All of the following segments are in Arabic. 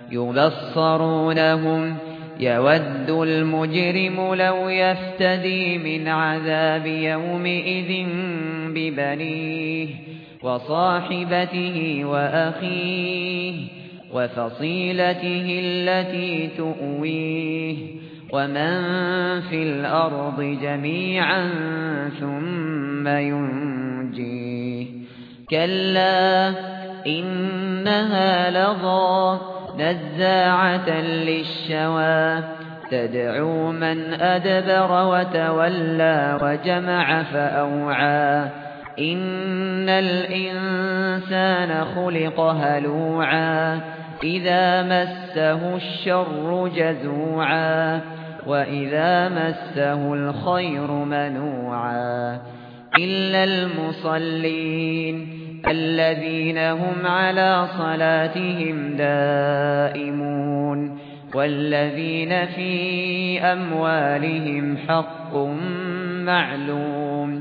يبصرونهم يود المجرم لو يفتدي من عذاب يومئذ ببنيه وصاحبته وأخيه وفصيلته التي تؤويه ومن في الأرض جميعا ثم ينجيه كلا إنها لظى نزاعة للشوى تدعو من أدبر وتولى وجمع فأوعى إن الإنسان خلق هلوعا إذا مسه الشر جزوعا وإذا مسه الخير منوعا إلا المصلين الذين هم على صلاتهم دائمون والذين في أموالهم حق معلوم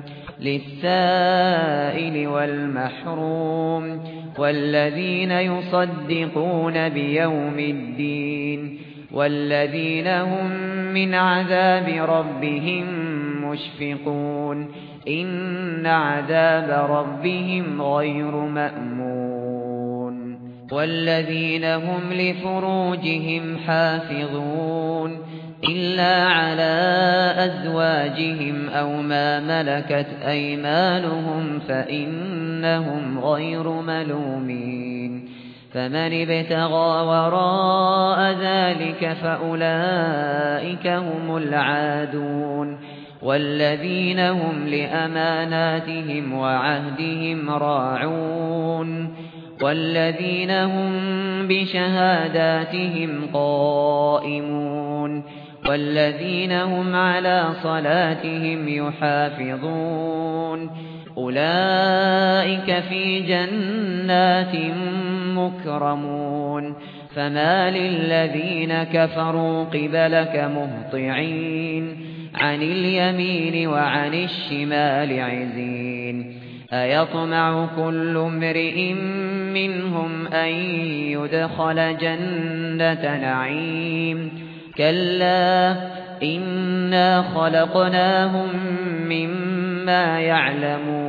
للسائل والمحروم والذين يصدقون بيوم الدين والذين هم من عذاب ربهم مشفقون إن عذاب ربهم غير مأمون والذين هم لفروجهم حافظون إلا على أزواجهم أو ما ملكت أيمانهم فإنهم غير ملومين فمن ابتغى وراء ذلك فأولئك هم العادون والذين هم لأماناتهم وعهدهم راعون والذين هم بشهاداتهم قائمون والذين هم على صلاتهم يحافظون أولئك في جنات مكرمون فما للذين كفروا قبلك مهطعين عن اليمين وعن الشمال عزين أيطمع كل امرئ منهم أن يدخل جنة نعيم كلا إنا خلقناهم مما يعلمون